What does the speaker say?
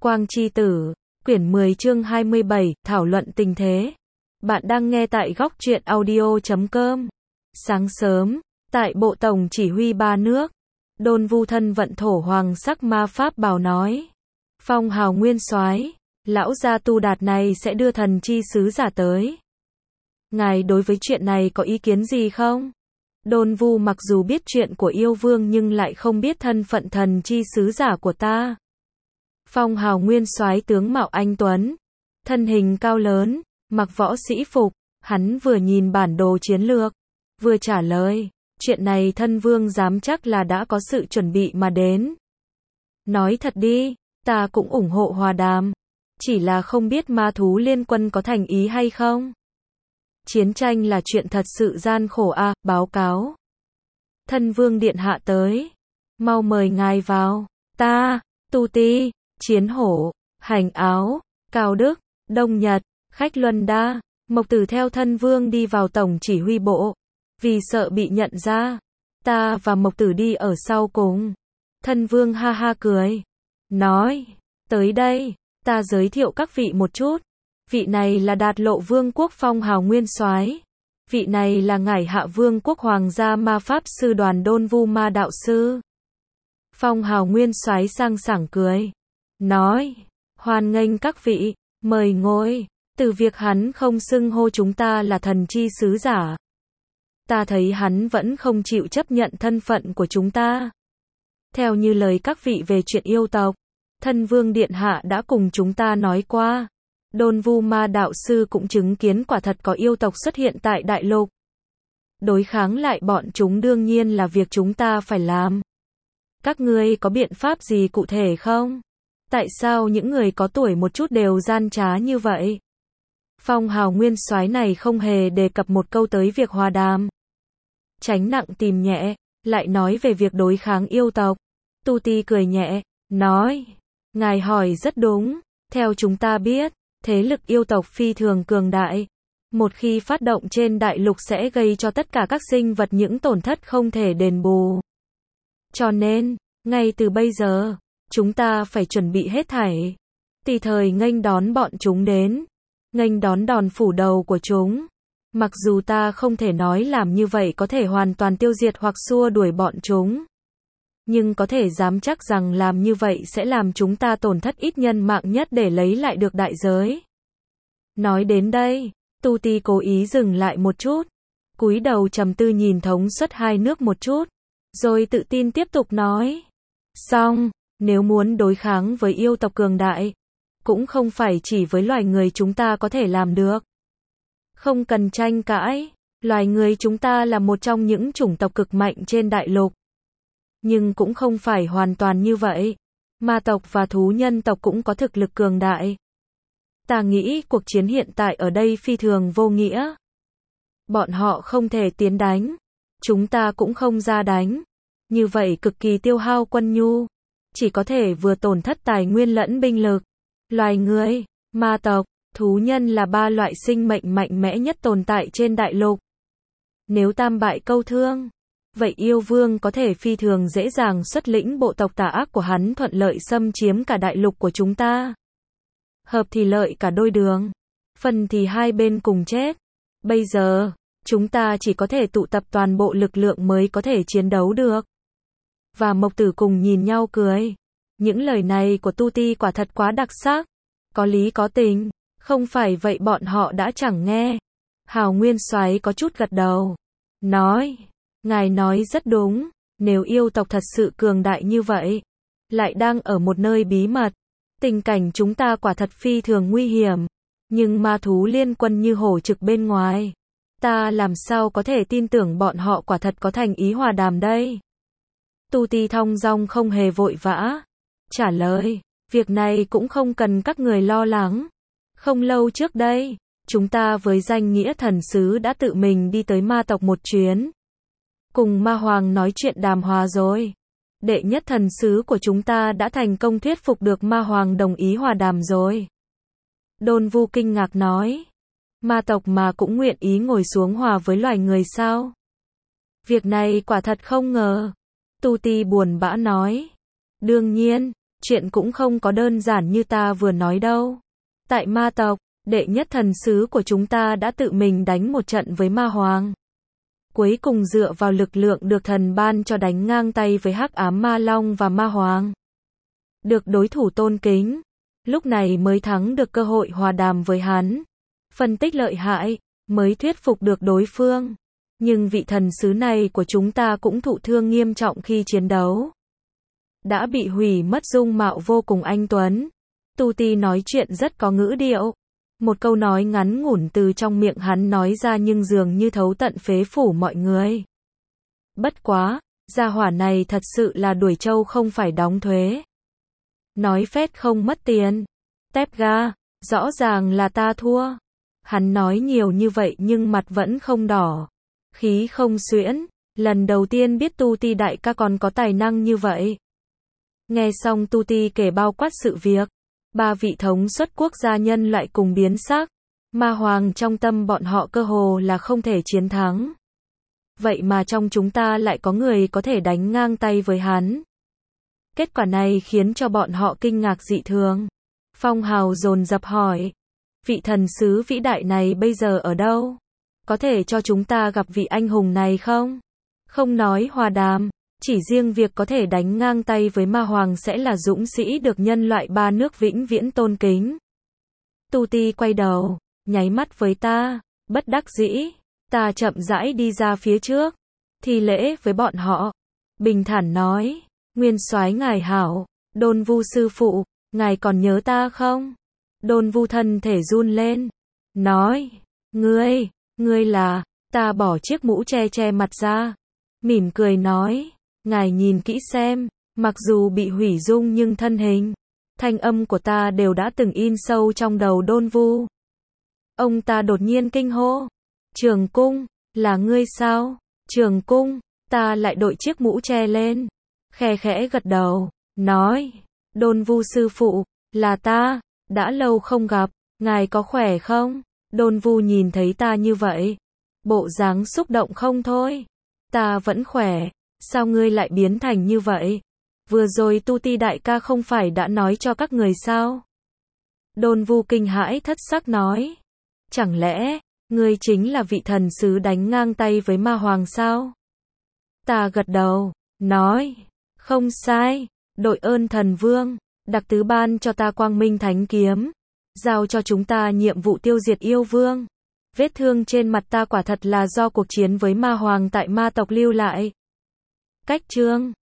Quang Chi Tử, quyển 10 chương 27, thảo luận tình thế. Bạn đang nghe tại góc truyện audio.com. Sáng sớm, tại Bộ Tổng Chỉ huy ba nước, Đôn Vu thân vận thổ hoàng sắc ma pháp bào nói. Phong hào nguyên soái, lão gia Tu Đạt này sẽ đưa thần chi sứ giả tới. Ngài đối với chuyện này có ý kiến gì không? Đôn Vu mặc dù biết chuyện của yêu vương nhưng lại không biết thân phận thần chi sứ giả của ta. Phong hào nguyên soái tướng mạo anh tuấn, thân hình cao lớn, mặc võ sĩ phục, hắn vừa nhìn bản đồ chiến lược, vừa trả lời, chuyện này thân vương dám chắc là đã có sự chuẩn bị mà đến. Nói thật đi, ta cũng ủng hộ hòa đàm, chỉ là không biết ma thú liên quân có thành ý hay không. Chiến tranh là chuyện thật sự gian khổ à, báo cáo. Thân vương điện hạ tới, mau mời ngài vào, ta, Tu Ti, Chiến Hổ, Hành Áo, Cao Đức, Đông Nhật, Khách Luân Đa, Mộc Tử theo thân vương đi vào tổng chỉ huy bộ. Vì sợ bị nhận ra, ta và Mộc Tử đi ở sau cùng. Thân vương ha ha cười, nói, tới đây, ta giới thiệu các vị một chút. Vị này là Đạt Lộ Vương quốc Phong hào nguyên soái. Vị này là Ngải Hạ Vương quốc Hoàng gia ma pháp sư đoàn Đôn Vu ma đạo sư. Phong hào nguyên soái sang sảng cười, nói, hoan nghênh các vị, mời ngồi. Từ việc hắn không xưng hô chúng ta là thần chi sứ giả, ta thấy hắn vẫn không chịu chấp nhận thân phận của chúng ta. Theo như lời các vị về chuyện yêu tộc, thân vương điện hạ đã cùng chúng ta nói qua. Đôn Vu ma đạo sư cũng chứng kiến quả thật có yêu tộc xuất hiện tại đại lục. Đối kháng lại bọn chúng đương nhiên là việc chúng ta phải làm. Các ngươi có biện pháp gì cụ thể không? Tại sao những người có tuổi một chút đều gian trá như vậy? Phong hào nguyên soái này không hề đề cập một câu tới việc hòa đàm. Tránh nặng tìm nhẹ, lại nói về việc đối kháng yêu tộc. Tu Ti cười nhẹ, nói, ngài hỏi rất đúng, theo chúng ta biết, thế lực yêu tộc phi thường cường đại. Một khi phát động trên đại lục sẽ gây cho tất cả các sinh vật những tổn thất không thể đền bù. Cho nên, ngay từ bây giờ, chúng ta phải chuẩn bị hết thảy. Tùy thời nghênh đón bọn chúng đến. Nghênh đón đòn phủ đầu của chúng. Mặc dù ta không thể nói làm như vậy có thể hoàn toàn tiêu diệt hoặc xua đuổi bọn chúng. Nhưng có thể dám chắc rằng làm như vậy sẽ làm chúng ta tổn thất ít nhân mạng nhất để lấy lại được đại giới. Nói đến đây, Tu Ti cố ý dừng lại một chút. Cúi đầu trầm tư nhìn thống suất hai nước một chút. Rồi tự tin tiếp tục nói. Xong, nếu muốn đối kháng với yêu tộc cường đại, cũng không phải chỉ với loài người chúng ta có thể làm được. Không cần tranh cãi, loài người chúng ta là một trong những chủng tộc cực mạnh trên đại lục. Nhưng cũng không phải hoàn toàn như vậy. Ma tộc và thú nhân tộc cũng có thực lực cường đại. Ta nghĩ cuộc chiến hiện tại ở đây phi thường vô nghĩa. Bọn họ không thể tiến đánh. Chúng ta cũng không ra đánh. Như vậy cực kỳ tiêu hao quân nhu. Chỉ có thể vừa tổn thất tài nguyên lẫn binh lực. Loài người, ma tộc, thú nhân là ba loại sinh mệnh mạnh mẽ nhất tồn tại trên đại lục. Nếu tam bại câu thương, vậy yêu vương có thể phi thường dễ dàng xuất lĩnh bộ tộc tà ác của hắn thuận lợi xâm chiếm cả đại lục của chúng ta. Hợp thì lợi cả đôi đường, phần thì hai bên cùng chết. Bây giờ, chúng ta chỉ có thể tụ tập toàn bộ lực lượng mới có thể chiến đấu được. Và Mộc Tử cùng nhìn nhau cười. Những lời này của Tu Ti quả thật quá đặc sắc, có lý có tình, không phải vậy bọn họ đã chẳng nghe. Hào nguyên soái có chút gật đầu, nói, ngài nói rất đúng, nếu yêu tộc thật sự cường đại như vậy, lại đang ở một nơi bí mật, tình cảnh chúng ta quả thật phi thường nguy hiểm, nhưng ma thú liên quân như hổ trực bên ngoài, ta làm sao có thể tin tưởng bọn họ quả thật có thành ý hòa đàm đây? Tu Ti thong dong không hề vội vã, trả lời, việc này cũng không cần các người lo lắng. Không lâu trước đây, chúng ta với danh nghĩa thần sứ đã tự mình đi tới ma tộc một chuyến. Cùng ma hoàng nói chuyện đàm hòa rồi. Đệ nhất thần sứ của chúng ta đã thành công thuyết phục được ma hoàng đồng ý hòa đàm rồi. Đôn Vu kinh ngạc nói. Ma tộc mà cũng nguyện ý ngồi xuống hòa với loài người sao? Việc này quả thật không ngờ. Tu Ti buồn bã nói. Đương nhiên, Chuyện cũng không có đơn giản như ta vừa nói đâu. Tại ma tộc, đệ nhất thần sứ của chúng ta đã tự mình đánh một trận với ma hoàng. Cuối cùng dựa vào lực lượng được thần ban cho đánh ngang tay với hắc ám ma long và ma hoàng. Được đối thủ tôn kính. Lúc này mới thắng được cơ hội hòa đàm với hắn. Phân tích lợi hại, mới thuyết phục được đối phương. Nhưng vị thần sứ này của chúng ta cũng thụ thương nghiêm trọng khi chiến đấu. Đã bị hủy mất dung mạo vô cùng anh tuấn. Tu Ti nói chuyện rất có ngữ điệu. Một câu nói ngắn ngủn từ trong miệng hắn nói ra nhưng dường như thấu tận phế phủ mọi người. Bất quá, gia hỏa này thật sự là đuổi trâu không phải đóng thuế. Nói phét không mất tiền. Tép ga, rõ ràng là ta thua. Hắn nói nhiều như vậy nhưng mặt vẫn không đỏ. Khí không xuyễn, lần đầu tiên biết Tu Ti đại ca còn có tài năng như vậy. Nghe xong Tu Ti kể bao quát sự việc. Ba vị thống suất quốc gia nhân loại cùng biến sắc. Ma hoàng trong tâm bọn họ cơ hồ là không thể chiến thắng. Vậy mà trong chúng ta lại có người có thể đánh ngang tay với hắn. Kết quả này khiến cho bọn họ kinh ngạc dị thường. Phong Hào dồn dập hỏi. Vị thần sứ vĩ đại này bây giờ ở đâu? Có thể cho chúng ta gặp vị anh hùng này không? Không nói hòa đàm. Chỉ riêng việc có thể đánh ngang tay với ma hoàng sẽ là dũng sĩ được nhân loại ba nước vĩnh viễn tôn kính. Tu Ti quay đầu, nháy mắt với ta, bất đắc dĩ. Ta chậm rãi đi ra phía trước, thi lễ với bọn họ. Bình thản nói, Nguyên soái ngài hảo, Đôn Vu sư phụ, ngài còn nhớ ta không? Đôn Vu thân thể run lên, nói, ngươi là, ta bỏ chiếc mũ che mặt ra. Mỉm cười nói, ngài nhìn kỹ xem, mặc dù bị hủy dung nhưng thân hình, thanh âm của ta đều đã từng in sâu trong đầu Đôn Vu. Ông ta đột nhiên kinh hô, Trường Cung, là ngươi sao? Trường Cung, ta lại đội chiếc mũ che lên, khe khẽ gật đầu, nói, Đôn Vu sư phụ, là ta, đã lâu không gặp, ngài có khỏe không? Đôn Vu nhìn thấy ta như vậy, bộ dáng xúc động không thôi. Ta vẫn khỏe, sao ngươi lại biến thành như vậy? Vừa rồi Tu Ti đại ca không phải đã nói cho các người sao? Đôn Vu kinh hãi thất sắc nói, chẳng lẽ, ngươi chính là vị thần sứ đánh ngang tay với ma hoàng sao? Ta gật đầu, nói, không sai, đội ơn thần vương, đặc tứ ban cho ta quang minh thánh kiếm, giao cho chúng ta nhiệm vụ tiêu diệt yêu vương. Vết thương trên mặt ta quả thật là do cuộc chiến với ma hoàng tại ma tộc lưu lại. Cách chương